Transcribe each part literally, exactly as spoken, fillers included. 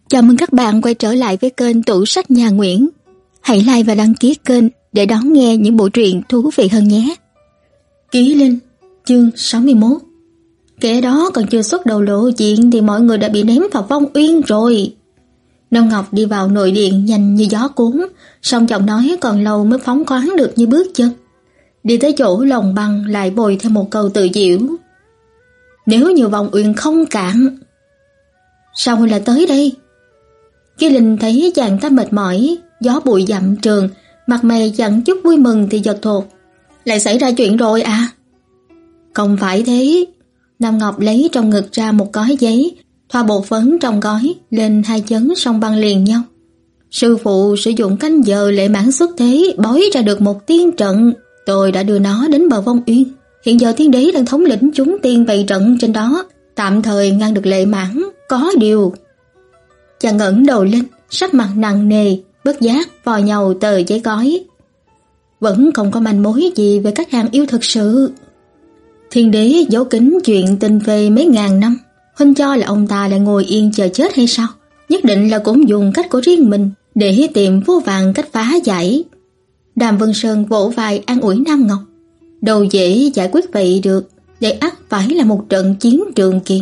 Chào mừng các bạn quay trở lại với kênh Tủ Sách Nhà Nguyễn. Hãy like và đăng ký kênh để đón nghe những bộ truyện thú vị hơn nhé. Ký Linh, chương sáu mươi mốt. Kẻ đó còn chưa xuất đầu lộ diện thì mọi người đã bị ném vào vong uyên rồi. Nông Ngọc đi vào nội điện nhanh như gió cuốn, song giọng nói còn lâu mới phóng khoáng được như bước chân. Đi tới chỗ lồng băng lại bồi thêm một câu tự giễu. Nếu như vong uyên không cạn, sao huynh lại tới đây? Ký Linh thấy chàng ta mệt mỏi, gió bụi dặm trường, mặt mày chẳng chút vui mừng thì giật thột. Lại xảy ra chuyện rồi à? Không phải thế. Nam Ngọc lấy trong ngực ra một gói giấy, thoa bột phấn trong gói lên hai chấn song băng liền nhau. Sư phụ sử dụng canh giờ lệ mãn xuất thế bói ra được một tiên trận. Tôi đã đưa nó đến bờ vong uyên. Hiện giờ tiên đế đang thống lĩnh chúng tiên bày trận trên đó, tạm thời ngăn được lệ mãn. Có điều... Chàng ngẩng đầu lên, sắc mặt nặng nề, bất giác vò nhàu tờ giấy gói. Vẫn không có manh mối gì về các hàng yêu thực sự. Thiên đế giấu kín chuyện tình về mấy ngàn năm, huynh cho là ông ta lại ngồi yên chờ chết hay sao? Nhất định là cũng dùng cách của riêng mình để tìm vô vàn cách phá giải. Đàm Vân Sơn vỗ vai an ủi Nam Ngọc. Đâu dễ giải quyết vậy được, để ắt phải là một trận chiến trường kỳ.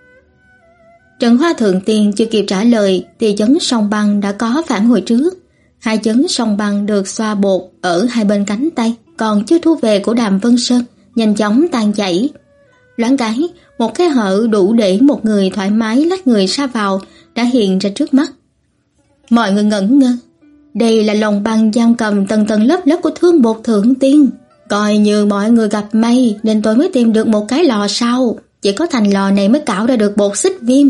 Trần Hoa Thượng Tiên chưa kịp trả lời thì chấn song băng đã có phản hồi trước. Hai chấn song băng được xoa bột ở hai bên cánh tay, còn chưa thu về của Đàm Vân Sơn nhanh chóng tan chảy. Loáng cái, một cái hở đủ để một người thoải mái lách người ra vào đã hiện ra trước mắt. Mọi người ngẩn ngơ. Đây là lồng băng giam cầm tầng tầng lớp lớp của thương bột Thượng Tiên. Coi như mọi người gặp may nên tôi mới tìm được một cái lò sau. Chỉ có thành lò này mới cạo ra được bột xích viêm.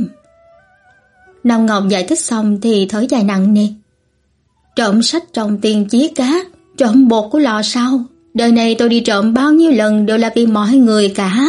Nam Ngọc giải thích xong thì thở dài nặng nề. Trộm sách trong tiền chiếc cá, trộm bột của lò sau. Đời này tôi đi trộm bao nhiêu lần đều là vì mọi người cả.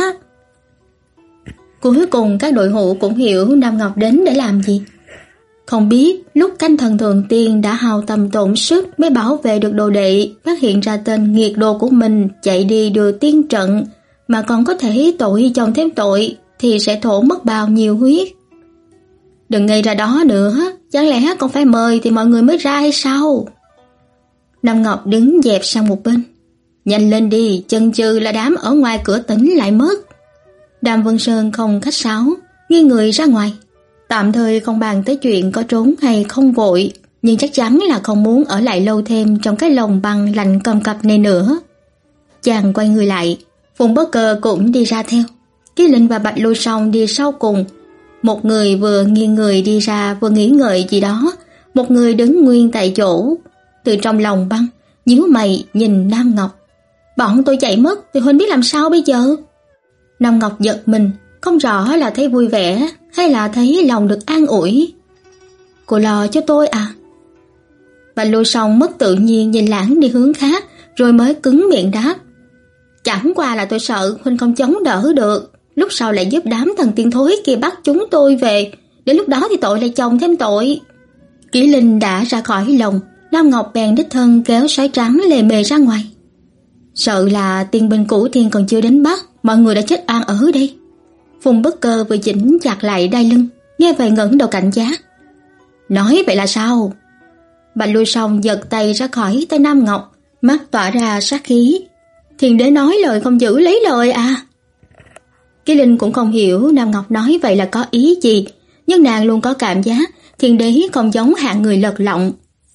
Cuối cùng các đội hữu cũng hiểu Nam Ngọc đến để làm gì. Không biết lúc canh thần Thượng Tiên đã hao tâm tổn sức mới bảo vệ được đồ đệ, phát hiện ra tên nghiệt đồ của mình chạy đi đưa tiên trận, mà còn có thể tội chồng thêm tội thì sẽ thổ mất bao nhiêu huyết. Đừng ngây ra đó nữa, chẳng lẽ còn phải mời thì mọi người mới ra hay sao? Nam Ngọc đứng dẹp sang một bên. Nhanh lên đi, chần chừ là đám ở ngoài cửa tỉnh lại mất. Đàm Vân Sơn không khách sáo, nghiêng người ra ngoài. Tạm thời không bàn tới chuyện có trốn hay không vội, nhưng chắc chắn là không muốn ở lại lâu thêm trong cái lồng băng lạnh cầm cập này nữa. Chàng quay người lại, Phùng Bất Cờ cũng đi ra theo. Ký Linh và Bạch Lôi Song đi sau cùng. Một người vừa nghiêng người đi ra vừa nghĩ ngợi gì đó, một người đứng nguyên tại chỗ. Từ trong lòng băng, nhíu mày nhìn Nam Ngọc. Bọn tôi chạy mất thì huynh biết làm sao bây giờ? Nam Ngọc giật mình, không rõ là thấy vui vẻ hay là thấy lòng được an ủi. Cô lo cho tôi à? Bạch Lôi Song mất tự nhiên nhìn lãng đi hướng khác, rồi mới cứng miệng đáp. Chẳng qua là tôi sợ huynh không chống đỡ được, lúc sau lại giúp đám thần tiên thối kia bắt chúng tôi về, đến lúc đó thì tội lại chồng thêm tội. Kỷ Linh đã ra khỏi lồng, Nam Ngọc bèn đích thân kéo sói trắng lề mề ra ngoài. Sợ là tiên binh cửu thiên còn chưa đến bắt, mọi người đã chết oan ở đây. Phùng Bất Cơ vừa chỉnh chặt lại đai lưng, nghe vậy ngẩng đầu cảnh giác. Nói vậy là sao? Bạch Lôi Song giật tay ra khỏi tay Nam Ngọc, mắt tỏa ra sát khí. Thiên đế nói lời không giữ lấy lời à? Kỷ Linh cũng không hiểu Nam Ngọc nói vậy là có ý gì, nhưng nàng luôn có cảm giác thiên đế không giống hạng người lật lọng.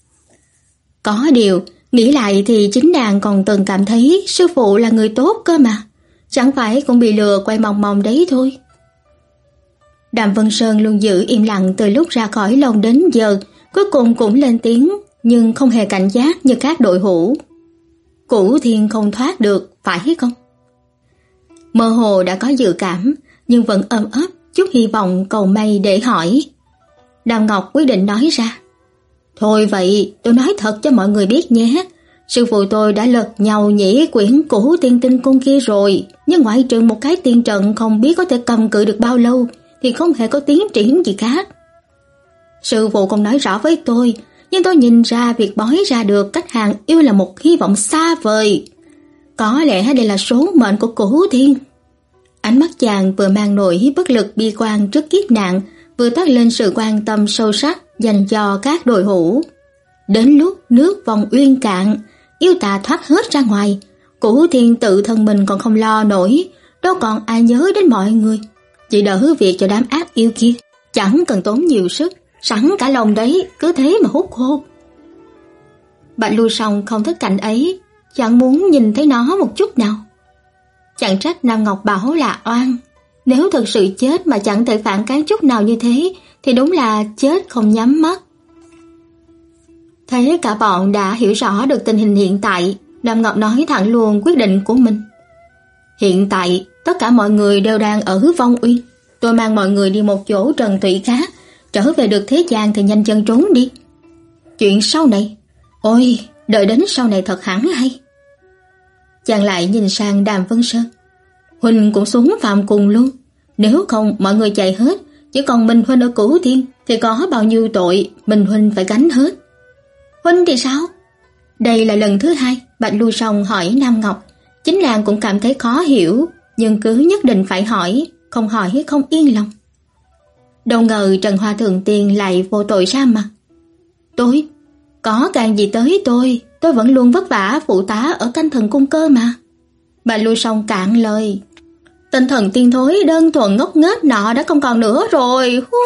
Có điều, nghĩ lại thì chính nàng còn từng cảm thấy sư phụ là người tốt cơ mà, chẳng phải cũng bị lừa quay mòng mòng đấy thôi. Đàm Vân Sơn luôn giữ im lặng từ lúc ra khỏi lồng đến giờ, cuối cùng cũng lên tiếng, nhưng không hề cảnh giác như các đội hữu. Cửu thiên không thoát được, phải không? Mơ hồ đã có dự cảm, nhưng vẫn ôm ấp chút hy vọng cầu may để hỏi. Đàm Ngọc quyết định nói ra. Thôi vậy, tôi nói thật cho mọi người biết nhé. Sư phụ tôi đã lật nhầu nhĩ quyển Cửu Tiên Tinh Cung kia rồi, nhưng ngoại trừ một cái tiên trận không biết có thể cầm cự được bao lâu, thì không hề có tiến triển gì khác. Sư phụ không nói rõ với tôi, nhưng tôi nhìn ra việc bói ra được cách hàng yêu là một hy vọng xa vời. Có lẽ đây là số mệnh của Cửu Thiên. Ánh mắt chàng vừa mang nỗi bất lực bi quan trước kiếp nạn, vừa toát lên sự quan tâm sâu sắc dành cho các đội hữu. Đến lúc nước vòng uyên cạn, yêu tà thoát hết ra ngoài, Cửu Thiên tự thân mình còn không lo nổi, đâu còn ai nhớ đến mọi người. Chỉ đỡ việc cho đám ác yêu kia, chẳng cần tốn nhiều sức, sẵn cả lòng đấy, cứ thế mà hút khô. Bạch Lưu Song không thích cảnh ấy, chẳng muốn nhìn thấy nó một chút nào. Chẳng trách Nam Ngọc bảo là oan, nếu thực sự chết mà chẳng thể phản kháng chút nào như thế thì đúng là chết không nhắm mắt. Thấy cả bọn đã hiểu rõ được tình hình hiện tại, Nam Ngọc nói thẳng luôn quyết định của mình. Hiện tại tất cả mọi người đều đang ở Vong Uyên, tôi mang mọi người đi một chỗ trần thủy khác, trở về được thế gian thì nhanh chân trốn đi. Chuyện sau này, ôi, đợi đến sau này thật hẳn hay. Chàng lại nhìn sang Đàm Vân Sơn. Huynh cũng xuống phạm cùng luôn, nếu không mọi người chạy hết, chỉ còn mình Huynh ở Cửu Thiên thì có bao nhiêu tội mình Huynh phải gánh hết. Huynh thì sao? Đây là lần thứ hai Bạch Lưu Song hỏi Nam Ngọc. Chính làng cũng cảm thấy khó hiểu, nhưng cứ nhất định phải hỏi, không hỏi không yên lòng. Đâu ngờ Trần Hoa Thượng Tiên lại vô tội ra mặt. Tôi, có càng gì tới tôi, tôi vẫn luôn vất vả phụ tá ở canh thần cung cơ mà. Bạch Lưu Song cạn lời. Tinh thần tiên thối đơn thuần ngốc nghếch nọ đã không còn nữa rồi. Hú.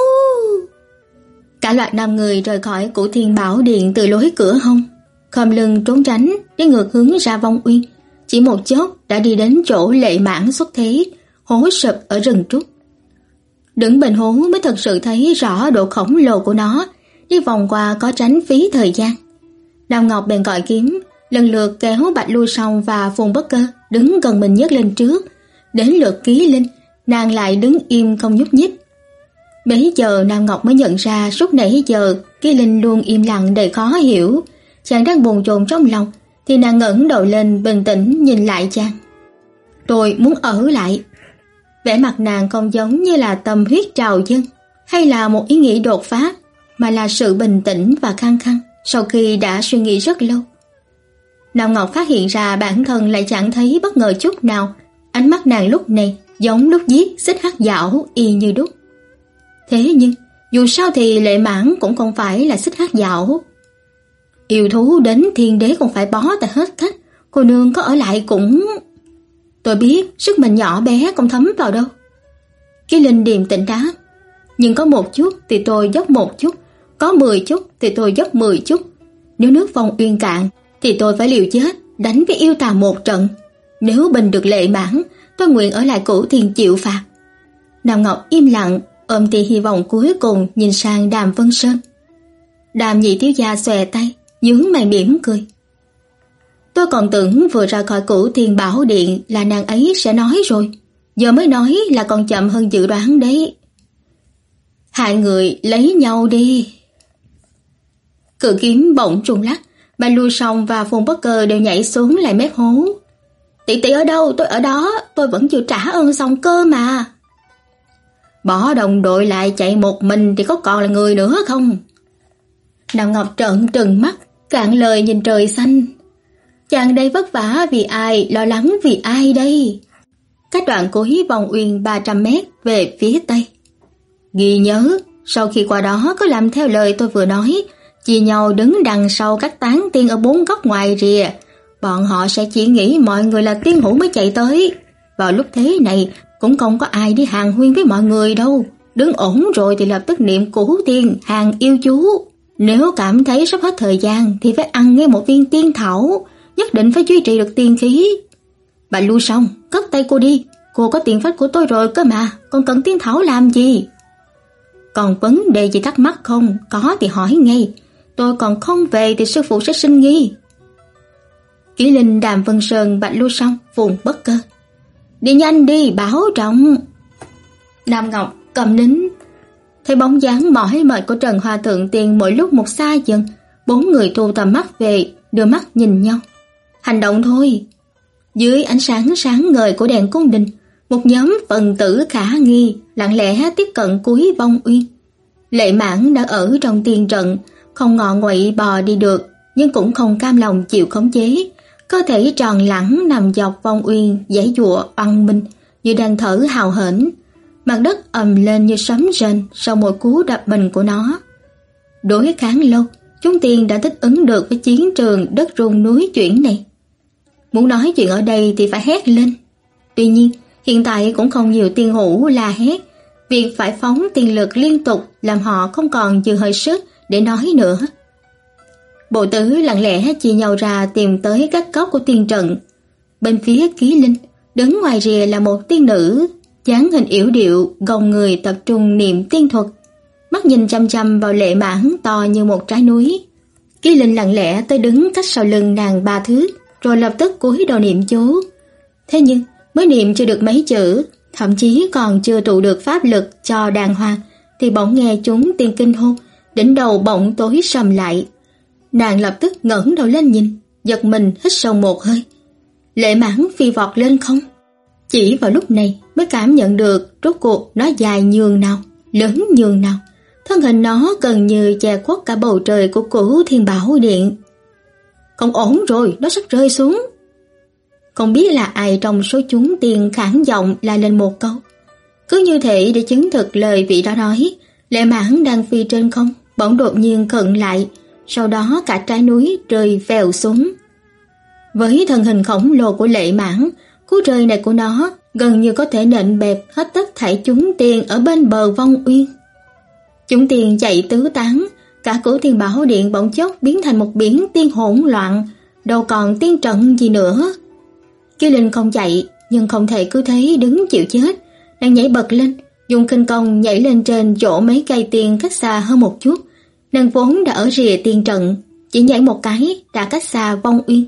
Cả loạt năm người rời khỏi Cửu Thiên Bảo Điện từ lối cửa hông, khom lưng trốn tránh, đi ngược hướng ra Vong Uyên. Chỉ một chốc đã đi đến chỗ Lệ Mãn xuất thế, hố sụp ở rừng trúc. Đứng bên hố mới thật sự thấy rõ độ khổng lồ của nó, đi vòng qua có tránh phí thời gian. Đào Ngọc bèn gọi kiếm, lần lượt kéo Bạch Lưu Song và Phùng Bất Cơ đứng gần mình nhất lên trước. Đến lượt Ký Linh, nàng lại đứng im không nhúc nhích. Bấy giờ Nam Ngọc mới nhận ra suốt nãy giờ Ký Linh luôn im lặng đầy khó hiểu. Chàng đang bồn chồn trong lòng thì nàng ngẩng đầu lên bình tĩnh nhìn lại chàng. Tôi muốn ở lại. Vẻ mặt nàng không giống như là tâm huyết trào dâng hay là một ý nghĩ đột phá, mà là sự bình tĩnh và khăng khăng sau khi đã suy nghĩ rất lâu. Nam Ngọc phát hiện ra bản thân lại chẳng thấy bất ngờ chút nào. Ánh mắt nàng lúc này giống lúc giết xích hắc dảo y như đúc. Thế nhưng dù sao thì Lệ Mãn cũng không phải là xích hắc dảo. Yêu thú đến thiên đế cũng phải bó tay hết cách, cô nương có ở lại cũng... Tôi biết sức mình nhỏ bé không thấm vào đâu. Ký Linh điềm tĩnh đáp. Nhưng có một chút thì tôi dốc một chút, có mười chút thì tôi dốc mười chút. Nếu nước Vong Uyên cạn thì tôi phải liều chết đánh với yêu tà một trận. Nếu bình được Lệ Mãn, tôi nguyện ở lại Cửu Thiên chịu phạt. Nam Ngọc im lặng, ôm tia hy vọng cuối cùng nhìn sang Đàm Vân Sơn. Đàm nhị thiếu gia xòe tay, nhướng mày mỉm cười. Tôi còn tưởng vừa ra khỏi Cửu Thiên Bảo Điện là nàng ấy sẽ nói rồi, giờ mới nói là còn chậm hơn dự đoán đấy. Hai người lấy nhau đi. Cự kiếm bỗng trùng lắc, Bạch Lưu Song và Phùng Bất Cơ đều nhảy xuống lại mép hố. Tỷ tỷ ở đâu? Tôi ở đó, tôi vẫn chưa trả ơn xong cơ mà. Bỏ đồng đội lại chạy một mình thì có còn là người nữa không? Nam Ngọc trợn trừng mắt, cạn lời nhìn trời xanh. Chàng đây vất vả vì ai, lo lắng vì ai đây? Cách đoạn cuối Vong Uyên ba trăm mét về phía tây. Ghi nhớ, sau khi qua đó có làm theo lời tôi vừa nói, chia nhau đứng đằng sau các tán tiên ở bốn góc ngoài rìa. Bọn họ sẽ chỉ nghĩ mọi người là tiên hữu mới chạy tới. Vào lúc thế này cũng không có ai đi hàng huyên với mọi người đâu. Đứng ổn rồi thì lập tức niệm cửu tiên hàng yêu chú. Nếu cảm thấy sắp hết thời gian thì phải ăn ngay một viên tiên thảo, nhất định phải duy trì được tiên khí. Bà Lưu Song, cất tay cô đi, cô có tiền phách của tôi rồi cơ mà, còn cần tiên thảo làm gì? Còn vấn đề gì thắc mắc không? Có thì hỏi ngay, tôi còn không về thì sư phụ sẽ sinh nghi. Ký Linh, Đàm Vân Sơn, Bạch Lưu Song, Phùng Bất Cơ. Đi nhanh đi, bảo trọng. Nam Ngọc cầm nín. Thấy bóng dáng mỏi mệt của Trần Hoa Thượng Tiên mỗi lúc một xa dần, bốn người thu tầm mắt về, đưa mắt nhìn nhau. Hành động thôi. Dưới ánh sáng sáng ngời của đèn cung đình, một nhóm phần tử khả nghi lặng lẽ tiếp cận cuối Vong Uyên. Lệ Mãn đã ở trong tiên trận, không ngọ nguậy bò đi được, nhưng cũng không cam lòng chịu khống chế. Cơ thể tròn lẳng nằm dọc Vong Uyên, giãy giụa oằn mình như đang thở hào hển. Mặt đất ầm lên như sấm rền sau một cú đập mình của nó. Đối kháng lâu, chúng tiên đã thích ứng được với chiến trường đất rung núi chuyển này. Muốn nói chuyện ở đây thì phải hét lên. Tuy nhiên, hiện tại cũng không nhiều tiên hữu la hét. Việc phải phóng tiên lực liên tục làm họ không còn dư hơi sức để nói nữa. Bộ tứ lặng lẽ chia nhau ra tìm tới các góc của tiên trận. Bên phía Ký Linh, đứng ngoài rìa là một tiên nữ, dáng hình yểu điệu, gồng người tập trung niệm tiên thuật, mắt nhìn chăm chăm vào Lệ Mãn to như một trái núi. Ký Linh lặng lẽ tới đứng cách sau lưng nàng ba thước, rồi lập tức cúi đầu niệm chú. Thế nhưng mới niệm chưa được mấy chữ, thậm chí còn chưa tụ được pháp lực cho đàng hoàng, thì bỗng nghe chúng tiên kinh hô, đỉnh đầu bỗng tối sầm lại. Nàng lập tức ngẩng đầu lên nhìn, giật mình hít sâu một hơi. Lệ Mãn phi vọt lên không. Chỉ vào lúc này mới cảm nhận được rốt cuộc nó dài nhường nào, lớn nhường nào. Thân hình nó gần như che khuất cả bầu trời của Cửu Thiên Bảo Điện. Không ổn rồi, nó sắp rơi xuống. Không biết là ai trong số chúng tiên khản giọng la lên một câu. Cứ như thể để chứng thực lời vị đó nói, Lệ Mãn đang phi trên không, bỗng đột nhiên khựng lại, sau đó cả trái núi rơi vèo xuống. Với thân hình khổng lồ của Lệ Mãn, cú rơi này của nó gần như có thể nện bẹp hết tất thảy chúng tiên ở bên bờ Vong Uyên. Chúng tiên chạy tứ tán, cả Cửu Thiên Bảo Điện bỗng chốc biến thành một biển tiên hỗn loạn, đâu còn tiên trận gì nữa. Kiều Linh không chạy, nhưng không thể cứ thế đứng chịu chết. Nàng nhảy bật lên, dùng khinh công nhảy lên trên chỗ mấy cây tiên cách xa hơn một chút. Nàng vốn đã ở rìa tiên trận, chỉ nhảy một cái đã cách xa Vong Uyên.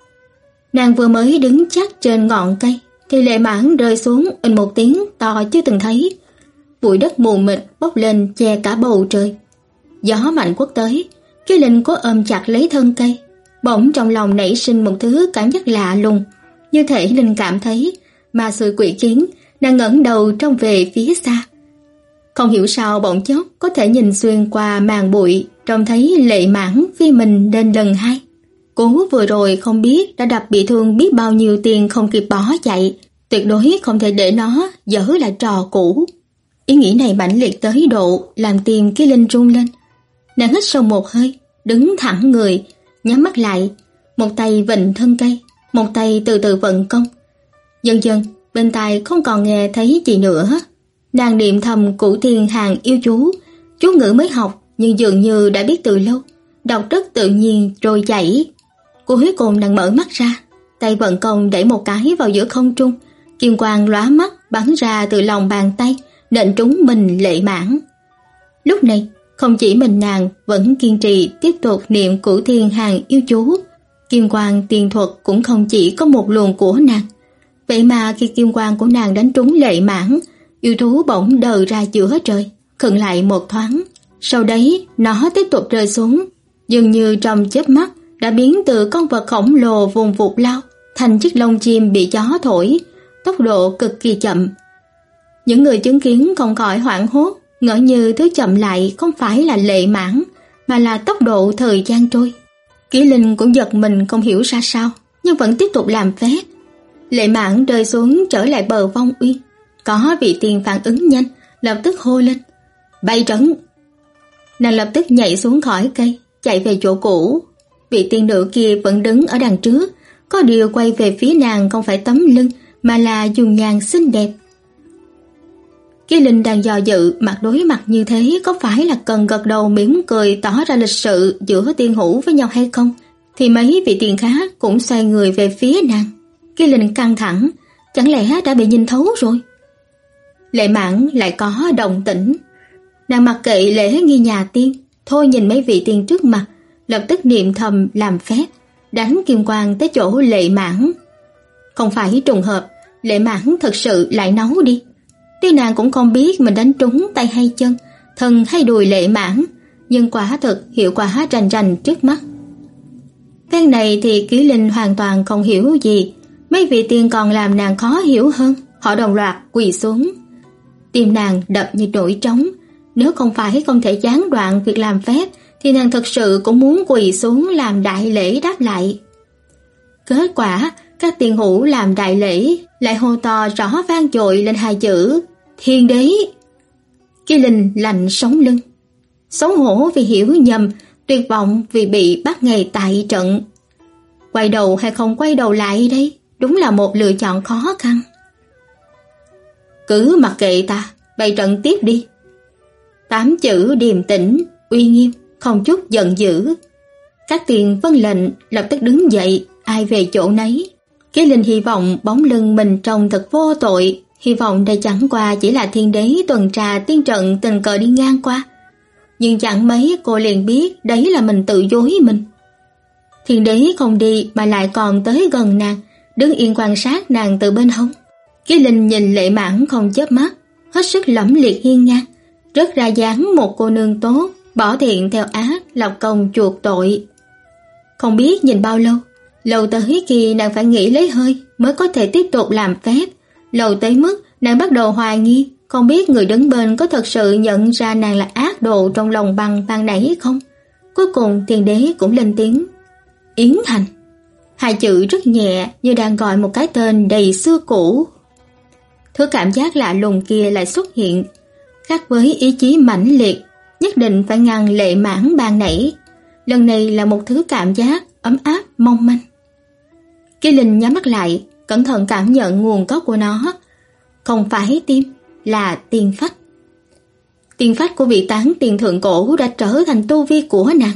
Nàng vừa mới đứng chắc trên ngọn cây, thì Lệ Mãn rơi xuống inh một tiếng to chưa từng thấy. Bụi đất mù mịt bốc lên che cả bầu trời. Gió mạnh quất tới, Kiều Linh cố ôm chặt lấy thân cây. Bỗng trong lòng nảy sinh một thứ cảm giác lạ lùng, như thể Linh cảm thấy ma xui quỷ khiến. Nàng ngẩng đầu trông về phía xa. Không hiểu sao bỗng chốc có thể nhìn xuyên qua màn bụi, trông thấy Lệ Mãn phi mình lên lần hai. Cú vừa rồi không biết đã đập bị thương biết bao nhiêu tiền không kịp bỏ chạy, tuyệt đối không thể để nó dở lại trò cũ. Ý nghĩ này mãnh liệt tới độ làm tim Kiều Linh run lên. Nàng hít sâu một hơi, đứng thẳng người, nhắm mắt lại, một tay vịnh thân cây, một tay từ từ vận công. Dần dần, bên tai không còn nghe thấy gì nữa. Nàng niệm thầm Cửu Thiên Hàng yêu chú, chú ngữ mới học nhưng dường như đã biết từ lâu, đọc rất tự nhiên rồi chảy. Cuối cùng nàng mở mắt ra, tay vận công đẩy một cái vào giữa không trung, kim quang lóa mắt bắn ra từ lòng bàn tay, nện trúng mình Lệ Mãn. Lúc này, không chỉ mình nàng vẫn kiên trì tiếp tục niệm Cửu Thiên Hàng yêu chú, kim quang tiên thuật cũng không chỉ có một luồng của nàng. Vậy mà khi kim quang của nàng đánh trúng Lệ Mãn, yêu thú bỗng đờ ra giữa trời, khựng lại một thoáng. Sau đấy, nó tiếp tục rơi xuống, dường như trong chớp mắt đã biến từ con vật khổng lồ vùng vụt lao thành chiếc lông chim bị gió thổi, tốc độ cực kỳ chậm. Những người chứng kiến không khỏi hoảng hốt, ngỡ như thứ chậm lại không phải là Lệ Mãn, mà là tốc độ thời gian trôi. Kỷ Linh cũng giật mình không hiểu ra sao, nhưng vẫn tiếp tục làm phép. Lệ Mãn rơi xuống trở lại bờ Vong Uyên. Có vị tiên phản ứng nhanh, lập tức hô lên: "Bay trấn!" Nàng lập tức nhảy xuống khỏi cây, chạy về chỗ cũ. Vị tiên nữ kia vẫn đứng ở đằng trước, có điều quay về phía nàng không phải tấm lưng, mà là dung nhan xinh đẹp. Kỷ Linh đang dò dự, mặt đối mặt như thế có phải là cần gật đầu mỉm cười tỏ ra lịch sự giữa tiên hữu với nhau hay không, thì mấy vị tiên khác cũng xoay người về phía nàng. Kỷ Linh căng thẳng, chẳng lẽ đã bị nhìn thấu rồi? Lệ Mãn lại có động tĩnh. Nàng mặc kệ lễ nghi nhà tiên, thôi nhìn mấy vị tiên trước mặt, lập tức niệm thầm làm phép, đánh kim quang tới chỗ Lệ Mãn. Không phải trùng hợp, Lệ Mãn thật sự lại nấu đi. Tuy nàng cũng không biết mình đánh trúng tay hay chân, thân hay đùi Lệ Mãn, nhưng quả thực hiệu quả rành rành trước mắt. Phen này thì Kỷ Linh hoàn toàn không hiểu gì, mấy vị tiên còn làm nàng khó hiểu hơn, họ đồng loạt quỳ xuống. Tim nàng đập như nổi trống, nếu không phải không thể gián đoạn việc làm phép thì nàng thật sự cũng muốn quỳ xuống làm đại lễ đáp lại. Kết quả, các tiên hữu làm đại lễ lại hô to rõ vang dội lên hai chữ Thiên đế! Kỳ Linh lạnh sống lưng, xấu hổ vì hiểu nhầm, tuyệt vọng vì bị bắt ngay tại trận. Quay đầu hay không quay đầu lại đây, đúng là một lựa chọn khó khăn. Cứ mặc kệ ta, bày trận tiếp đi. Tám chữ điềm tĩnh, uy nghiêm, không chút giận dữ. Các tiền vâng lệnh, lập tức đứng dậy, ai về chỗ nấy. Kỳ Linh hy vọng bóng lưng mình trông thật vô tội, hy vọng đây chẳng qua chỉ là thiên đế tuần tra tiên trận tình cờ đi ngang qua. Nhưng chẳng mấy cô liền biết đấy là mình tự dối mình. Thiên đế không đi mà lại còn tới gần nàng, đứng yên quan sát nàng từ bên hông. Kỳ Linh nhìn Lệ Mãn không chớp mắt, hết sức lẫm liệt hiên ngang, rất ra dáng một cô nương tốt, bỏ thiện theo ác, lập công chuộc tội. Không biết nhìn bao lâu, lâu tới khi nàng phải nghỉ lấy hơi mới có thể tiếp tục làm phép, lâu tới mức nàng bắt đầu hoài nghi, không biết người đứng bên có thật sự nhận ra nàng là ác đồ trong lòng bằng ban nãy không. Cuối cùng thiên đế cũng lên tiếng, Yến Thành. Hai chữ rất nhẹ như đang gọi một cái tên đầy xưa cũ. Thứ cảm giác lạ lùng kia lại xuất hiện, khác với ý chí mãnh liệt, nhất định phải ngăn Lệ Mãn ban nãy. Lần này là một thứ cảm giác ấm áp mong manh. Kỳ Linh nhắm mắt lại, cẩn thận cảm nhận nguồn gốc của nó. Không phải tim, là tiên phách. Tiên phách của vị tán tiền thượng cổ đã trở thành tu vi của nàng.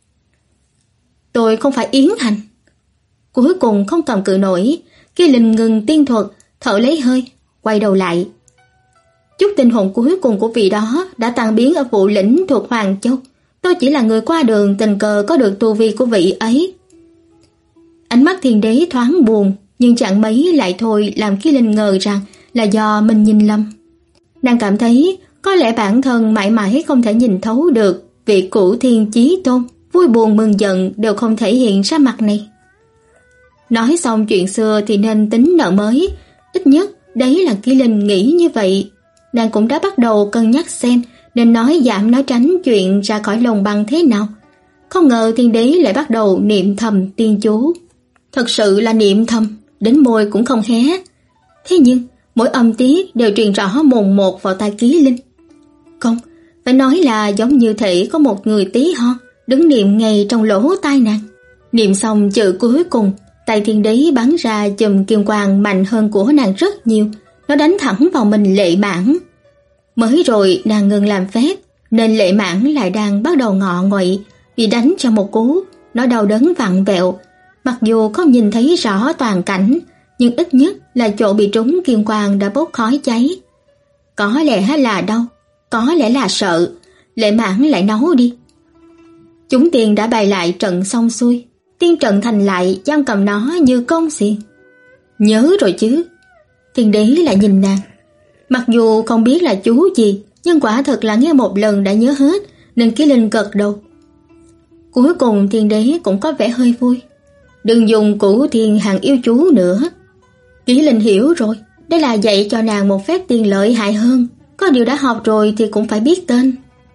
Tôi không phải Yến Thành. Cuối cùng không cầm cự nổi, Kỳ Linh ngừng tiên thuật, thở lấy hơi, quay đầu lại. Chút tinh hồn cuối cùng của vị đó đã tan biến ở vụ lĩnh thuộc Hoàng Châu. Tôi chỉ là người qua đường tình cờ có được tu vi của vị ấy. Ánh mắt thiên đế thoáng buồn, nhưng chẳng mấy lại thôi làm Kỳ Linh ngờ rằng là do mình nhìn lầm. Nàng cảm thấy có lẽ bản thân mãi mãi không thể nhìn thấu được vị cửu thiên chí tôn, vui buồn mừng giận đều không thể hiện ra mặt này. Nói xong chuyện xưa thì nên tính nợ mới, ít nhất đấy là Kỳ Linh nghĩ như vậy. Nàng cũng đã bắt đầu cân nhắc xem nên nói giảm nói tránh chuyện ra khỏi lồng băng thế nào. Không ngờ thiên đế lại bắt đầu niệm thầm tiên chú. Thật sự là niệm thầm, đến môi cũng không hé. Thế nhưng mỗi âm tiết đều truyền rõ mồn một vào tai Kỳ Linh. Không, phải nói là giống như thể có một người tí ho đứng niệm ngay trong lỗ tai nàng. Niệm xong chữ cuối cùng, tay thiên đế bắn ra chùm kim quang mạnh hơn của nàng rất nhiều, nó đánh thẳng vào mình Lệ Mãn. Mới rồi nàng ngừng làm phép, nên Lệ Mãn lại đang bắt đầu ngọ nguậy, bị đánh cho một cú, nó đau đớn vặn vẹo. Mặc dù không nhìn thấy rõ toàn cảnh, nhưng ít nhất là chỗ bị trúng kim quang đã bốc khói cháy. Có lẽ là đau, có lẽ là sợ, Lệ Mãn lại nấu đi. Chúng tiền đã bày lại trận xong xuôi, tiên trận thành lại giam cầm nó như con xiên. Nhớ rồi chứ? Thiên đế lại nhìn nàng. Mặc dù không biết là chú gì, nhưng quả thật là nghe một lần đã nhớ hết, nên Kỳ Linh gật đầu. Cuối cùng thiên đế cũng có vẻ hơi vui. Đừng dùng cửu thiên hàng yêu chú nữa. Kỳ Linh hiểu rồi, đây là dạy cho nàng một phép tiên lợi hại hơn. Có điều đã học rồi thì cũng phải biết tên.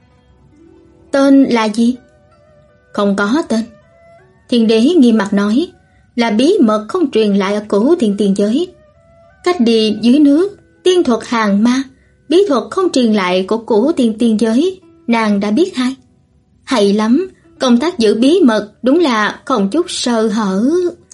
Tên là gì? Không có tên. Thiên đế nghiêm mặt nói, là bí mật không truyền lại ở cửu thiên tiên giới. Cách đi dưới nước, tiên thuật hàng ma, bí thuật không truyền lại của cửu thiên tiên giới, nàng đã biết hay. Hay lắm, công tác giữ bí mật đúng là không chút sơ hở.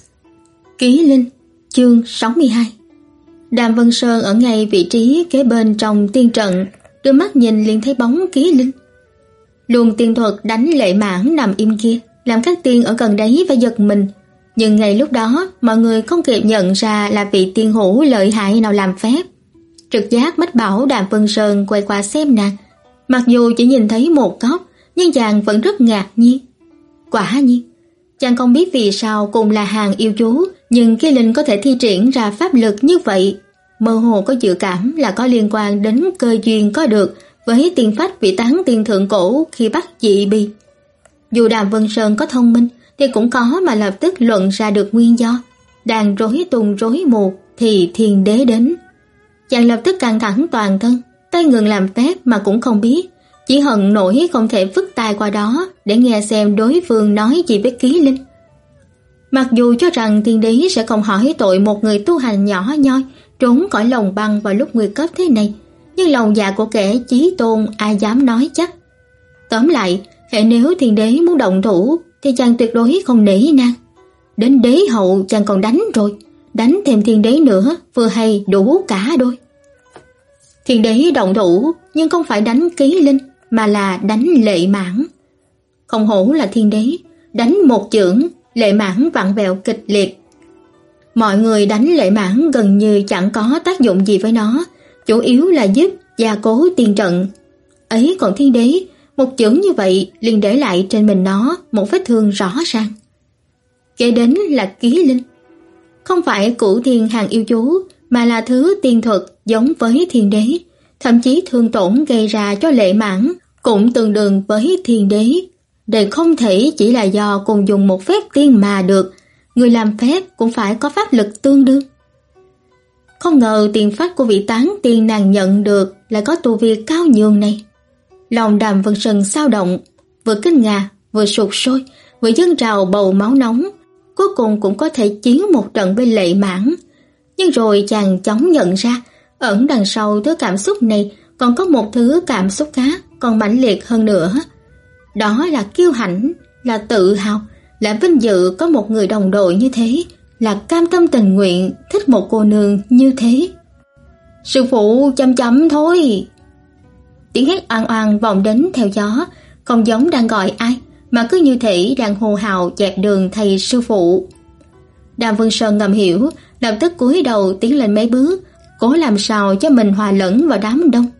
Kỳ Linh, chương sáu mươi hai. Đàm Vân Sơn ở ngay vị trí kế bên trong tiên trận, đưa mắt nhìn liền thấy bóng Kỳ Linh. Luồng tiên thuật đánh Lệ Mãn nằm im kia, làm các tiên ở gần đấy phải giật mình. Nhưng ngay lúc đó, mọi người không kịp nhận ra là vị tiên hữu lợi hại nào làm phép. Trực giác mách bảo Đàm Vân Sơn quay qua xem nàng. Mặc dù chỉ nhìn thấy một góc, nhưng chàng vẫn rất ngạc nhiên. Quả nhiên, chàng không biết vì sao cùng là hàng yêu chú, nhưng Kỳ Linh có thể thi triển ra pháp lực như vậy. Mơ hồ có dự cảm là có liên quan đến cơ duyên có được với tiên phách vị tán tiên thượng cổ khi bắt dị bì. Dù Đàm Vân Sơn có thông minh thì cũng có mà lập tức luận ra được nguyên do. Đang rối tung rối mù thì thiên đế đến. Chàng lập tức căng thẳng toàn thân, tay ngừng làm phép mà cũng không biết, chỉ hận nổi không thể vứt tai qua đó để nghe xem đối phương nói gì với Kỳ Linh. Mặc dù cho rằng thiên đế sẽ không hỏi tội một người tu hành nhỏ nhoi trốn khỏi lồng băng vào lúc nguy cấp thế này, nhưng lòng dạ của kẻ chí tôn ai dám nói chắc. Tóm lại, hệ nếu thiên đế muốn động thủ thì chàng tuyệt đối không nể nang. Đến đế hậu chàng còn đánh rồi, đánh thêm thiên đế nữa vừa hay đủ cả đôi. Thiên đế động thủ nhưng không phải đánh Ký Linh mà là đánh Lệ Mãn. Không hổ là thiên đế, đánh một chưởng, Lệ Mãn vặn vẹo kịch liệt. Mọi người đánh Lệ Mãn gần như chẳng có tác dụng gì với nó, chủ yếu là giúp gia cố tiên trận. Ấy còn thiên đế, một chưởng như vậy liền để lại trên mình nó một vết thương rõ ràng. Kế đến là Ký Linh. Không phải cửu thiên hàng yêu chú, mà là thứ tiên thuật giống với thiên đế, thậm chí thương tổn gây ra cho Lệ Mãn cũng tương đương với thiên đế. Đây không thể chỉ là do cùng dùng một phép tiên mà được, người làm phép cũng phải có pháp lực tương đương. Không ngờ tiền pháp của vị tán tiên nàng nhận được lại có tu vi cao nhường này. Lòng Đàm Vân Sơn xao động, vừa kinh ngạc, vừa sụt sôi, vừa dâng trào bầu máu nóng, cuối cùng cũng có thể chiến một trận với Lệ Mãn. Nhưng rồi chàng chóng nhận ra, ẩn đằng sau thứ cảm xúc này còn có một thứ cảm xúc khác còn mãnh liệt hơn nữa. Đó là kiêu hãnh, là tự hào, là vinh dự có một người đồng đội như thế, là cam tâm tình nguyện thích một cô nương như thế. Sư phụ chậm chậm thôi. Tiếng hét oang oang vọng đến theo gió, không giống đang gọi ai, mà cứ như thể đang hô hào dẹp đường thầy sư phụ. Đàm Vân Sơn ngầm hiểu, lập tức cúi đầu tiến lên mấy bước, cố làm sao cho mình hòa lẫn vào đám đông.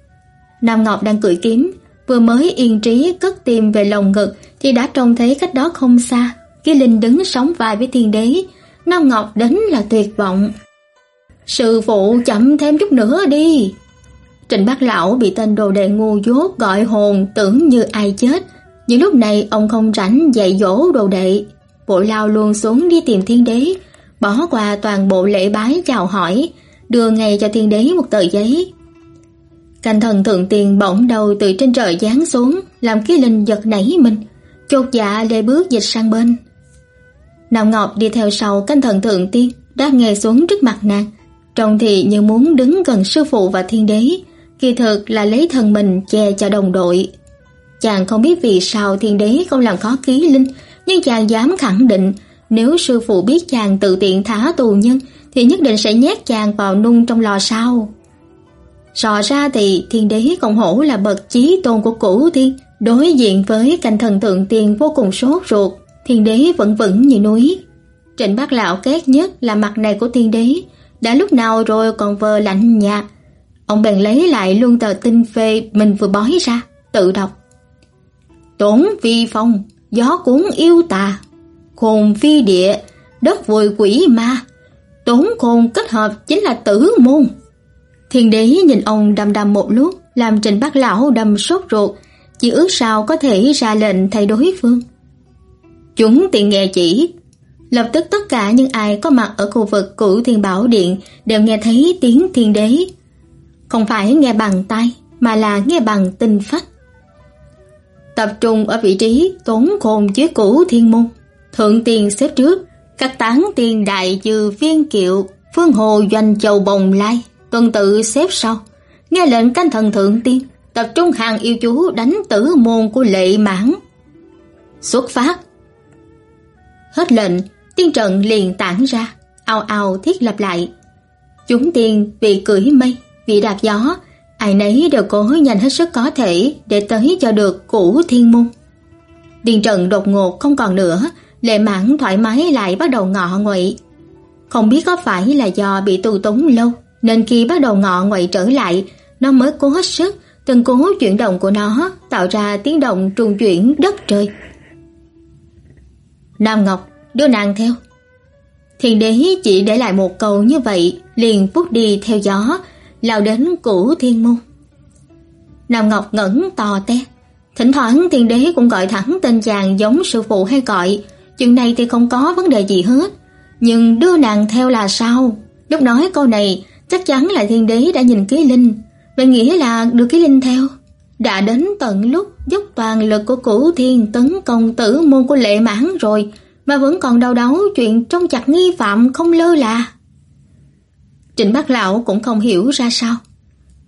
Nam Ngọc đang cưỡi kiếm, vừa mới yên trí cất tim về lồng ngực thì đã trông thấy cách đó không xa, Ký Linh đứng sóng vai với thiên đế. Nam Ngọc đến là tuyệt vọng. Sư phụ chậm thêm chút nữa đi. Trịnh Bác Lão bị tên đồ đệ ngu dốt gọi hồn tưởng như ai chết, nhưng lúc này ông không rảnh dạy dỗ đồ đệ, vội lao luôn xuống đi tìm thiên đế, bỏ qua toàn bộ lễ bái chào hỏi, đưa ngay cho thiên đế một tờ giấy. Canh thần thượng tiền bỗng đầu từ trên trời giáng xuống, làm Ký Linh giật nảy mình, chột dạ lê bước dịch sang bên. Nam Ngọc đi theo sau canh thần thượng tiên, đáp nghe xuống trước mặt nàng, trông thì như muốn đứng gần sư phụ và thiên đế, kỳ thực là lấy thân mình che cho đồng đội. Chàng không biết vì sao thiên đế không làm khó Ký Linh, nhưng chàng dám khẳng định nếu sư phụ biết chàng tự tiện thả tù nhân thì nhất định sẽ nhét chàng vào nung trong lò sau. Rõ ra thì thiên đế không hổ là bậc chí tôn của cửu thiên, đối diện với canh thần thượng tiên vô cùng sốt ruột, thiên đế vẫn vững như núi. Trịnh Bác Lão ghét nhất là mặt này của thiên đế, đã lúc nào rồi còn vờ lạnh nhạt. Ông bèn lấy lại luôn tờ tinh phê mình vừa bói ra, tự đọc. Tổn vi phong, gió cuốn yêu tà, khôn phi địa, đất vùi quỷ ma, tổn khôn kết hợp chính là tử môn. Thiên đế nhìn ông đăm đăm một lúc, làm Trịnh Bác Lão đâm sốt ruột, chỉ ước sao có thể ra lệnh thay đối phương. Chúng tiện nghe chỉ. Lập tức tất cả những ai có mặt ở khu vực Cửu Thiên Bảo Điện đều nghe thấy tiếng thiên đế. Không phải nghe bằng tai, mà là nghe bằng tinh phách. Tập trung ở vị trí tốn khôn dưới Cửu Thiên Môn. Thượng tiền xếp trước, các tán tiền đại dư viên kiệu, phương hồ doanh châu bồng lai, tuần tự xếp sau. Nghe lệnh canh thần thượng tiên, tập trung hàng yêu chú đánh tử môn của Lệ Mãn. Xuất phát. Hết lệnh, tiên trận liền tản ra, ào ào thiết lập lại. Chúng tiên vì cưỡi mây, vì đạp gió, ai nấy đều cố nhanh hết sức có thể để tới cho được Cửu Thiên Môn. Tiên trận đột ngột không còn nữa, Lệ Mãn thoải mái lại bắt đầu ngọ nguậy. Không biết có phải là do bị tù túng lâu, nên khi bắt đầu ngọ nguậy trở lại, nó mới cố hết sức, từng cố chuyển động của nó tạo ra tiếng động trung chuyển đất trời. Nam Ngọc đưa nàng theo. Thiên đế chỉ để lại một câu như vậy, liền vút đi theo gió, lao đến Cửu Thiên Môn. Nam Ngọc ngẩn tò te, thỉnh thoảng thiên đế cũng gọi thẳng tên chàng giống sư phụ hay gọi, chừng này thì không có vấn đề gì hết, nhưng đưa nàng theo là sao? Lúc nói câu này, chắc chắn là thiên đế đã nhìn Ký Linh, vậy nghĩa là đưa Ký Linh theo. Đã đến tận lúc dốc toàn lực của Cửu Thiên tấn công tử môn của Lệ Mãn rồi, mà vẫn còn đau đáu chuyện trông chặt nghi phạm không lơ là. Trịnh Bác Lão cũng không hiểu ra sao.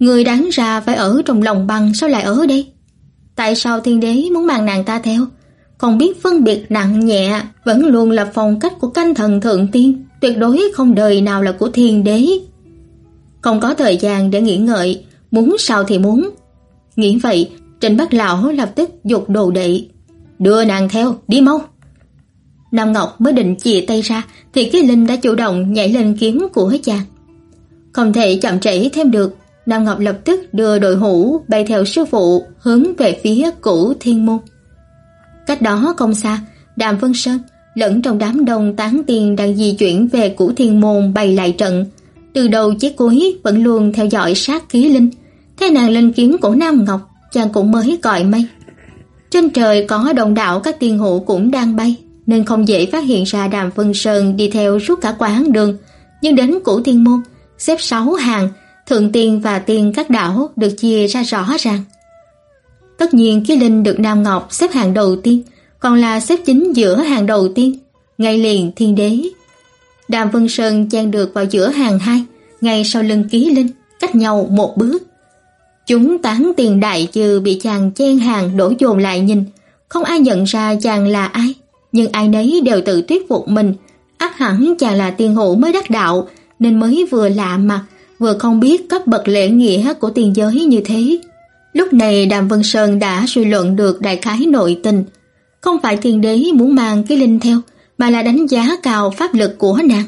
Người đáng ra phải ở trong lòng băng sao lại ở đây? Tại sao thiên đế muốn mang nàng ta theo? Không biết phân biệt nặng nhẹ, vẫn luôn là phong cách của canh thần thượng tiên, tuyệt đối không đời nào là của thiên đế. Không có thời gian để nghĩ ngợi, muốn sao thì muốn. Nghĩ vậy, Trịnh Bác Lão lập tức giục đồ đệ, đưa nàng theo, đi mau. Nam Ngọc mới định chìa tay ra thì Ký Linh đã chủ động nhảy lên kiếm của chàng. Không thể chậm trễ thêm được, Nam Ngọc lập tức đưa đội hữu bay theo sư phụ hướng về phía Cửu Thiên Môn. Cách đó không xa, Đàm Vân Sơn lẫn trong đám đông tán tiên đang di chuyển về Cửu Thiên Môn bày lại trận, từ đầu chí cuối vẫn luôn theo dõi sát Ký Linh. Thế nàng lên kiếm của Nam Ngọc, chàng cũng mới gọi mây. Trên trời có đông đảo các tiên hữu cũng đang bay, nên không dễ phát hiện ra Đàm Vân Sơn đi theo suốt cả quãng đường. Nhưng đến Cửu Thiên Môn, xếp sáu hàng, thượng tiên và tiên các đảo được chia ra rõ ràng. Tất nhiên Ký Linh được Nam Ngọc xếp hàng đầu tiên, còn là xếp chính giữa hàng đầu tiên, ngay liền thiên đế. Đàm Vân Sơn chen được vào giữa hàng hai, ngay sau lưng Ký Linh, cách nhau một bước. Chúng tán tiền đại chư bị chàng chen hàng đổ dồn lại nhìn, không ai nhận ra chàng là ai, nhưng ai nấy đều tự thuyết phục mình, ắt hẳn chàng là tiên hữu mới đắc đạo, nên mới vừa lạ mặt, vừa không biết cấp bậc lễ nghĩa của tiên giới như thế. Lúc này Đàm Vân Sơn đã suy luận được đại khái nội tình, không phải thiên đế muốn mang Ký Linh theo, mà là đánh giá cao pháp lực của nàng.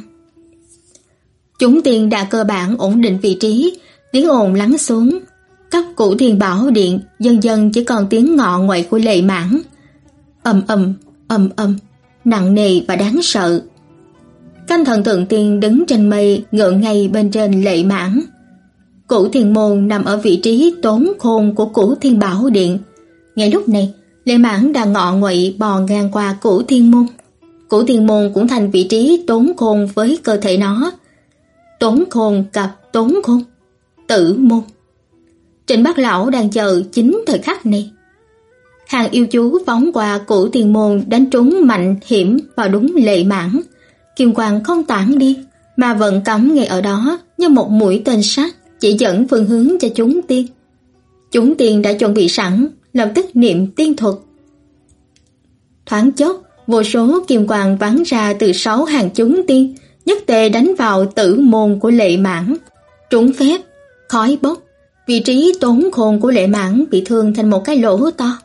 Chúng tiên đã cơ bản ổn định vị trí, tiếng ồn lắng xuống. Các Cửu Thiên Bảo Điện dần dần chỉ còn tiếng ngọ nguậy của Lệ Mãn. Ầm ầm, ầm ầm, nặng nề và đáng sợ. Canh thần thượng tiên đứng trên mây ngượng ngay bên trên Lệ Mãn. Cửu Thiên Môn nằm ở vị trí tốn khôn của Cửu Thiên Bảo Điện. Ngay lúc này, Lệ Mãn đang ngọ nguậy bò ngang qua Cửu Thiên Môn. Cửu Thiên Môn cũng thành vị trí tốn khôn với cơ thể nó. Tốn khôn cặp tốn khôn, Tử Môn. Trịnh Bác Lão đang chờ chính thời khắc này. Hàng yêu chú phóng qua Cửu Thiên Môn đánh trúng mạnh hiểm vào đúng Lệ Mãn. Kim quang không tản đi, mà vẫn cắm ngay ở đó như một mũi tên sắt, chỉ dẫn phương hướng cho chúng tiên. Chúng tiên đã chuẩn bị sẵn, lập tức niệm tiên thuật. Thoáng chốc, vô số kim quang bắn ra từ sáu hàng chúng tiên, nhất tề đánh vào Tử Môn của Lệ Mãn. Trúng phép, khói bốc, vị trí tốn khôn của Lệ Mãn bị thương thành một cái lỗ to.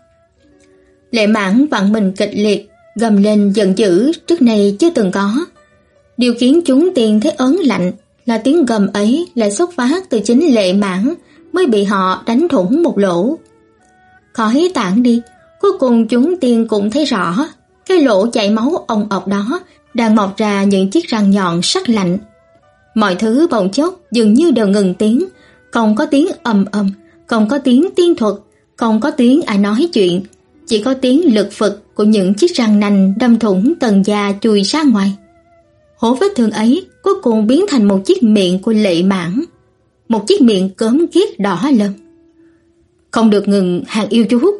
Lệ Mãn vặn mình kịch liệt, gầm lên giận dữ trước này chưa từng có. Điều khiến chúng tiên thấy ớn lạnh là tiếng gầm ấy lại xuất phát từ chính Lệ Mãn, mới bị họ đánh thủng một lỗ. Khói tản đi, cuối cùng chúng tiên cũng thấy rõ, cái lỗ chảy máu ong ọc đó đang mọc ra những chiếc răng nhọn sắc lạnh. Mọi thứ bỗng chốc dường như đều ngừng tiếng, không có tiếng ầm ầm, không có tiếng tiên thuật, không có tiếng ai nói chuyện, chỉ có tiếng lực phật của những chiếc răng nanh đâm thủng tầng da chui ra ngoài. Hố vết thương ấy cuối cùng biến thành một chiếc miệng của Lệ Mãn, một chiếc miệng cớm kiết đỏ lợm. Không được ngừng, hàng yêu chú.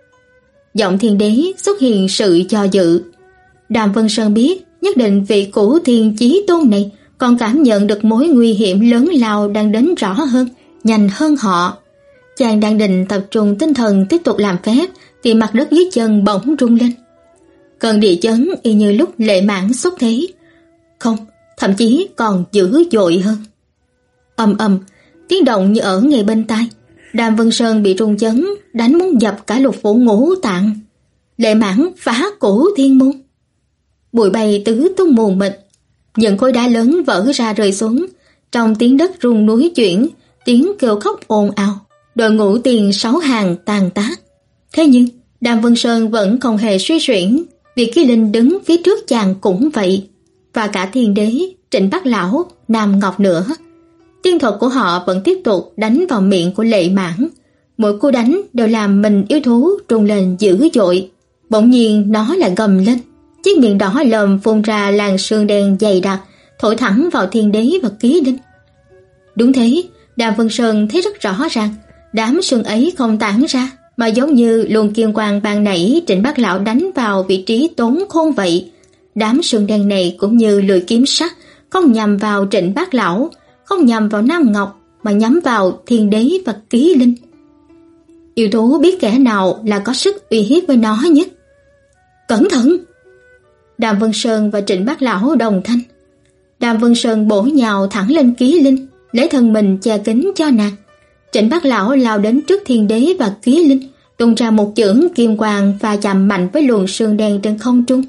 Giọng thiên đế xuất hiện sự cho dự. Đàm Vân Sơn biết nhất định vị Cửu Thiên Chí Tôn này còn cảm nhận được mối nguy hiểm lớn lao đang đến rõ hơn, nhanh hơn họ. Chàng đang định tập trung tinh thần tiếp tục làm phép thì mặt đất dưới chân bỗng rung lên. Cơn địa chấn y như lúc Lệ Mãn xuất thế, không, thậm chí còn dữ dội hơn. Ầm ầm, tiếng động như ở ngay bên tai. Đàm Vân Sơn bị rung chấn, đánh muốn dập cả lục phủ ngũ tạng. Lệ Mãn phá Cửu Thiên Môn. Bụi bay tứ tung mù mịt, những khối đá lớn vỡ ra rơi xuống, trong tiếng đất rung núi chuyển, tiếng kêu khóc ồn ào. Đội ngũ tiền sáu hàng tàn tác. Thế nhưng Đàm Vân Sơn vẫn không hề suy xuyển, vì Ký Linh đứng phía trước chàng cũng vậy, và cả thiên đế, Trịnh Bác Lão, Nam Ngọc nữa. Tiên thuật của họ vẫn tiếp tục đánh vào miệng của Lệ Mãn. Mỗi cú đánh đều làm mình yêu thú rung lên dữ dội. Bỗng nhiên nó lại gầm lên, chiếc miệng đỏ lòm phun ra làn sương đen dày đặc, thổi thẳng vào thiên đế và Ký Linh. Đúng thế, Đàm Vân Sơn thấy rất rõ ràng, đám sương ấy không tản ra, mà giống như luồng kim quang ban nãy Trịnh Bác Lão đánh vào vị trí tốn khôn vậy. Đám sương đen này cũng như lưỡi kiếm sắc, không nhằm vào Trịnh Bác Lão, không nhằm vào Nam Ngọc, mà nhắm vào Thiên Đế và Ký Linh. Yêu thú biết kẻ nào là có sức uy hiếp với nó nhất. Cẩn thận! Đàm Vân Sơn và Trịnh Bác Lão đồng thanh. Đàm Vân Sơn bổ nhào thẳng lên Ký Linh, lấy thân mình che kín cho nàng. Trịnh Bác Lão lao đến trước Thiên Đế và Ký Linh, tung ra một chưởng kim quang và chạm mạnh với luồng sương đen trên không trung.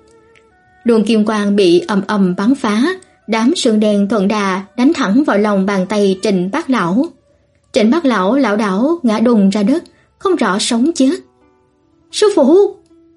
Luồng kim quang bị ầm ầm bắn phá, đám sương đen thuận đà đánh thẳng vào lòng bàn tay Trịnh Bác Lão. Trịnh Bác Lão lảo đảo ngã đùng ra đất, không rõ sống chết. Sư phụ!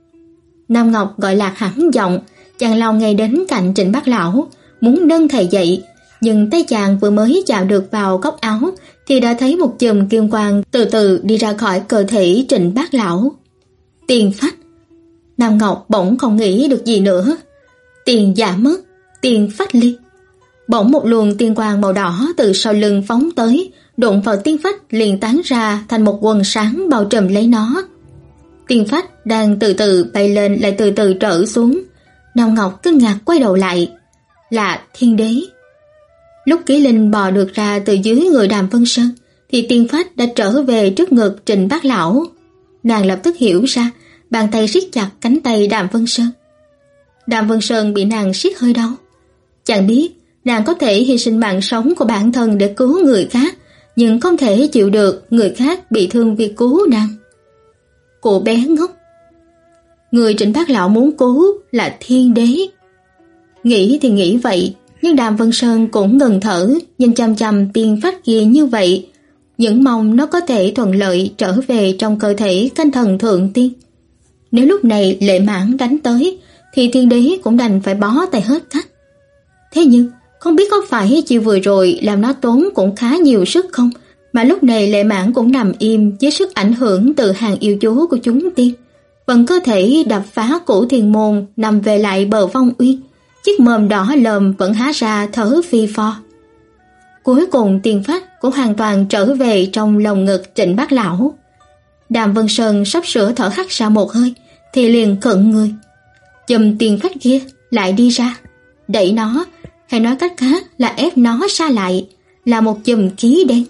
Nam Ngọc gọi lạc hẳn giọng, chàng lao ngay đến cạnh Trịnh Bác Lão, muốn nâng thầy dậy, nhưng tay chàng vừa mới chạm được vào góc áo thì đã thấy một chùm kim quang từ từ đi ra khỏi cơ thể Trịnh Bác Lão. Tiền phách! Nam Ngọc bỗng không nghĩ được gì nữa. Tiền giả mất, tiền phách ly. Bỗng một luồng tiên quang màu đỏ từ sau lưng phóng tới, đụng vào tiên phách liền tán ra thành một quần sáng bao trùm lấy nó. Tiên phách đang từ từ bay lên lại từ từ trở xuống. Nam Ngọc kinh ngạc quay đầu lại. Là Thiên Đế. Lúc Ký Linh bò được ra từ dưới người Đàm Vân Sơn thì tiên phách đã trở về trước ngực Trịnh Bác Lão. Nàng lập tức hiểu ra, bàn tay siết chặt cánh tay Đàm Vân Sơn. Đàm Vân Sơn bị nàng siết hơi đau. Chàng biết nàng có thể hy sinh mạng sống của bản thân để cứu người khác, nhưng không thể chịu được người khác bị thương vì cứu nàng. Cô bé ngốc! Người Trịnh Bác Lão muốn cứu là Thiên Đế. Nghĩ thì nghĩ vậy, nhưng Đàm Vân Sơn cũng ngừng thở, nhìn chăm chăm tiên phách kia như vậy, những mong nó có thể thuận lợi trở về trong cơ thể canh thần thượng tiên. Nếu lúc này Lệ Mãn đánh tới, thì Thiên Đế cũng đành phải bó tay hết cách. Thế nhưng, không biết có phải chiều vừa rồi làm nó tốn cũng khá nhiều sức không, mà lúc này Lệ Mãn cũng nằm im dưới sức ảnh hưởng từ hàng yêu chú của chúng tiên. Vẫn cơ thể đập phá cổ thiên môn nằm về lại bờ vong uyên, chiếc mồm đỏ lờm vẫn há ra thở phi phò. Cuối cùng tiên phách cũng hoàn toàn trở về trong lồng ngực Trịnh Bác Lão. Đàm Vân Sơn sắp sửa thở hắt ra một hơi thì liền khựng người. Chùm tiên phách kia lại đi ra, đẩy nó, hay nói cách khác là ép nó xa lại, là một chùm khí đen.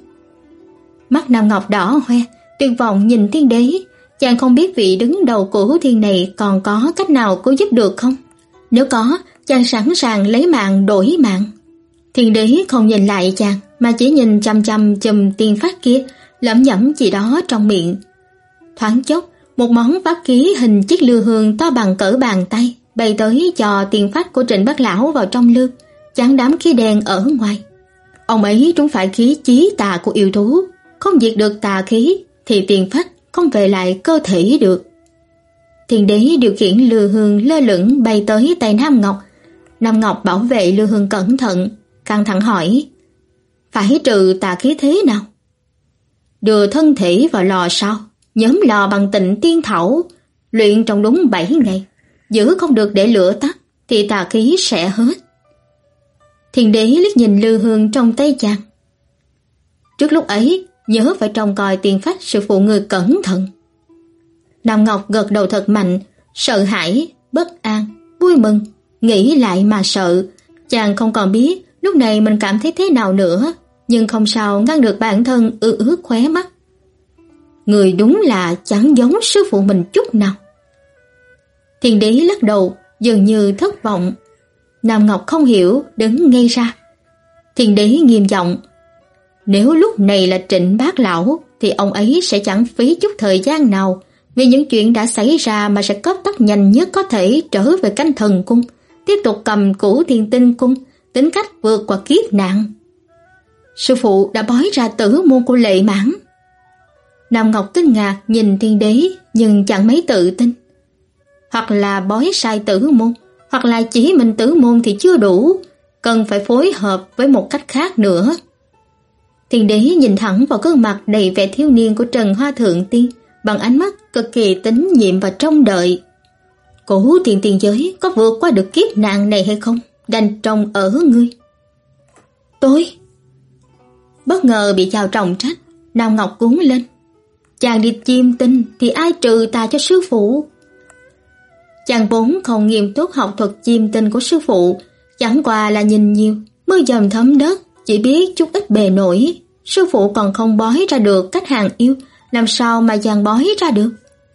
Mắt Nam Ngọc đỏ hoe, tuyệt vọng nhìn Thiên Đế. Chàng không biết vị đứng đầu của thiên này còn có cách nào cứu giúp được không. Nếu có, chàng sẵn sàng lấy mạng đổi mạng. Thiên Đế không nhìn lại chàng, mà chỉ nhìn chăm chăm chùm tiên phách kia, lẩm nhẩm gì đó trong miệng. Thoáng chốc, một món pháp khí hình chiếc lư hương to bằng cỡ bàn tay bay tới cho tiên phách của Trịnh Bác Lão vào trong lư, chắn đám khí đen ở ngoài. Ông ấy trúng phải khí chí tà của yêu thú, không diệt được tà khí thì tiên phách không về lại cơ thể được. Thiên Đế điều khiển lư hương lơ lửng bay tới tay Nam Ngọc. Nam Ngọc bảo vệ lư hương cẩn thận, căng thẳng hỏi: phải trừ tà khí thế nào? Đưa thân thể vào lò sao, nhóm lò bằng tịnh tiên thảo, luyện trong đúng bảy ngày, giữ không được để lửa tắt thì tà khí sẽ hết. Thiên Đế liếc nhìn lư hương trong tay chàng. Trước lúc ấy, nhớ phải trông coi tiên phách sự phụ người cẩn thận. Nam Ngọc gật đầu thật mạnh, sợ hãi, bất an, vui mừng, nghĩ lại mà sợ. Chàng không còn biết lúc này mình cảm thấy thế nào nữa, nhưng không sao ngăn được bản thân ư ướt khóe mắt. Người đúng là chẳng giống sư phụ mình chút nào. Thiên Đế lắc đầu, dường như thất vọng. Nam Ngọc không hiểu, đứng ngây ra. Thiên Đế nghiêm giọng: nếu lúc này là Trịnh Bác Lão thì ông ấy sẽ chẳng phí chút thời gian nào vì những chuyện đã xảy ra mà sẽ cấp tốc nhanh nhất có thể trở về canh thần cung, tiếp tục cầm cửu thiên tinh cung, tính cách vượt qua kiếp nạn. Sư phụ đã bói ra tử môn của Lệ Mãn. Nam Ngọc kinh ngạc nhìn Thiên Đế nhưng chẳng mấy tự tin. Hoặc là bói sai tử môn, hoặc là chỉ mình tử môn thì chưa đủ, cần phải phối hợp với một cách khác nữa. Thiên Đế nhìn thẳng vào gương mặt đầy vẻ thiếu niên của Trần Hoa Thượng Tiên bằng ánh mắt cực kỳ tín nhiệm và trông đợi. Cổ thiên tiên giới có vượt qua được kiếp nạn này hay không, đành trông ở ngươi. Tôi bất ngờ bị chào trọng trách, Nam Ngọc cuống lên. Chàng đi chiêm tinh thì ai trừ tà cho sư phụ? Chàng vốn không nghiêm túc học thuật chiêm tinh của sư phụ, chẳng qua là nhìn nhiều, mưa dầm thấm đất, chỉ biết chút ít bề nổi. Sư phụ còn không bói ra được cách hàng yêu, làm sao mà dàn bói ra được?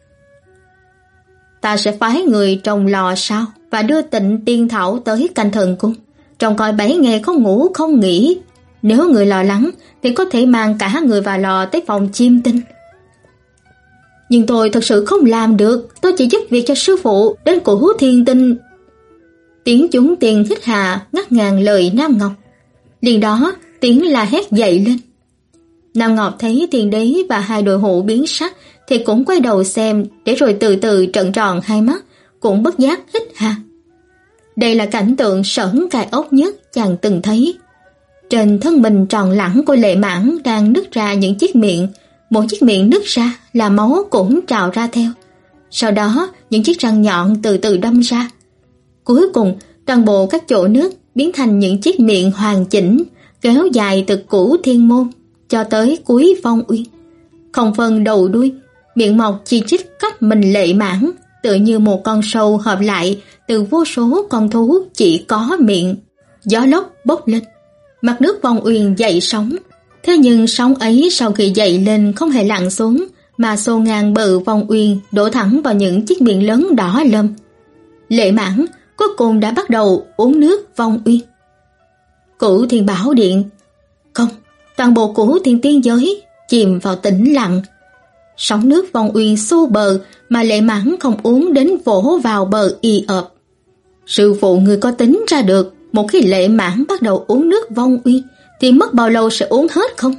Ta sẽ phái người trồng lò sao và đưa Tịnh Tiên Thảo tới Canh Thần Cung, trông coi bảy ngày không ngủ không nghỉ. Nếu người lo lắng thì có thể mang cả người vào lò tới phòng chiêm tinh. Nhưng tôi thật sự không làm được, tôi chỉ giúp việc cho sư phụ đến Cửu Thiên Tinh. Tiếng chúng tiền hít hà ngắt ngang lời Nam Ngọc. Liền đó tiếng la hét dậy lên. Nam Ngọc thấy Thiên Đế và hai đội hữu biến sắc thì cũng quay đầu xem, để rồi từ từ trợn tròn hai mắt, cũng bất giác hít hà. Đây là cảnh tượng sởn gai ốc nhất chàng từng thấy. Trên thân mình tròn lẳng của Lệ Mãn đang nứt ra những chiếc miệng, mỗi chiếc miệng nứt ra là máu cũng trào ra theo. Sau đó những chiếc răng nhọn từ từ đâm ra. Cuối cùng toàn bộ các chỗ nước biến thành những chiếc miệng hoàn chỉnh, kéo dài từ Cửu Thiên Môn cho tới cuối Phong Uyên. Không phân đầu đuôi, miệng mọc chi chít cách mình Lệ Mãn, tựa như một con sâu hợp lại từ vô số con thú chỉ có miệng. Gió lốc bốc lên, mặt nước Phong Uyên dậy sóng. Thế nhưng sóng ấy sau khi dậy lên không hề lặn xuống, mà xô ngang bờ Phong Uyên, đổ thẳng vào những chiếc miệng lớn đỏ lầm. Lệ Mãn cuối cùng đã bắt đầu uống nước Phong Uyên. Cửu Thiên Bảo Điện, không, toàn bộ Cửu Thiên Tiên giới chìm vào tĩnh lặng. Sóng nước Phong Uyên xô bờ mà Lệ Mãn không uống đến vỗ vào bờ y ợp. Sư phụ người có tính ra được, một khi Lệ Mãn bắt đầu uống nước Phong Uyên thì mất bao lâu sẽ uống hết không?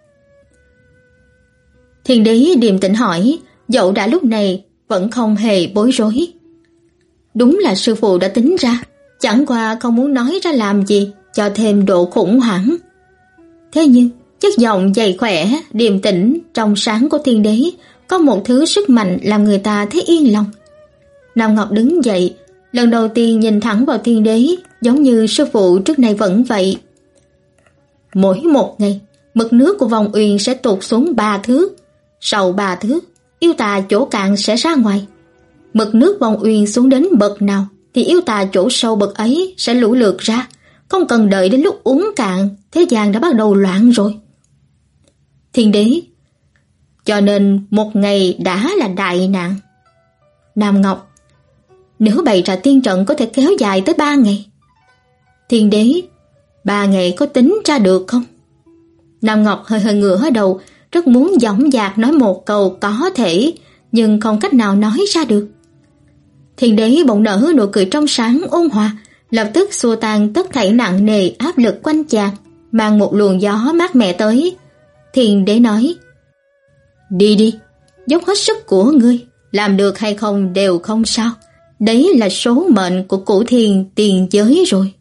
Thiên Đế điềm tĩnh hỏi, dẫu đã lúc này vẫn không hề bối rối. Đúng là sư phụ đã tính ra, chẳng qua không muốn nói ra làm gì cho thêm độ khủng hoảng. Thế nhưng chất giọng dày khỏe, điềm tĩnh, trong sáng của Thiên Đế có một thứ sức mạnh làm người ta thấy yên lòng. Nam Ngọc đứng dậy, lần đầu tiên nhìn thẳng vào Thiên Đế, giống như sư phụ trước nay vẫn vậy. Mỗi một ngày, mực nước của Phong Uyên sẽ tụt xuống ba thước. Sau ba thước, yêu tà chỗ cạn sẽ ra ngoài. Mực nước Phong Uyên xuống đến bậc nào thì yêu tà chỗ sâu bậc ấy sẽ lũ lượt ra. Không cần đợi đến lúc uống cạn, thế gian đã bắt đầu loạn rồi. Thiên Đế, cho nên một ngày đã là đại nạn. Nam Ngọc, nếu bày ra tiên trận có thể kéo dài tới ba ngày. Thiên Đế, ba ngày có tính ra được không? Nam Ngọc hơi hơi ngửa đầu, rất muốn dõng dạc nói một câu có thể, nhưng không cách nào nói ra được. Thiên Đế bỗng nở nụ cười trong sáng ôn hòa, lập tức xua tan tất thảy nặng nề áp lực quanh chàng, mang một luồng gió mát mẻ tới. Thiên Đế nói, đi đi, dốc hết sức của ngươi, làm được hay không đều không sao. Đấy là số mệnh của Cửu Thiên Tiên giới rồi.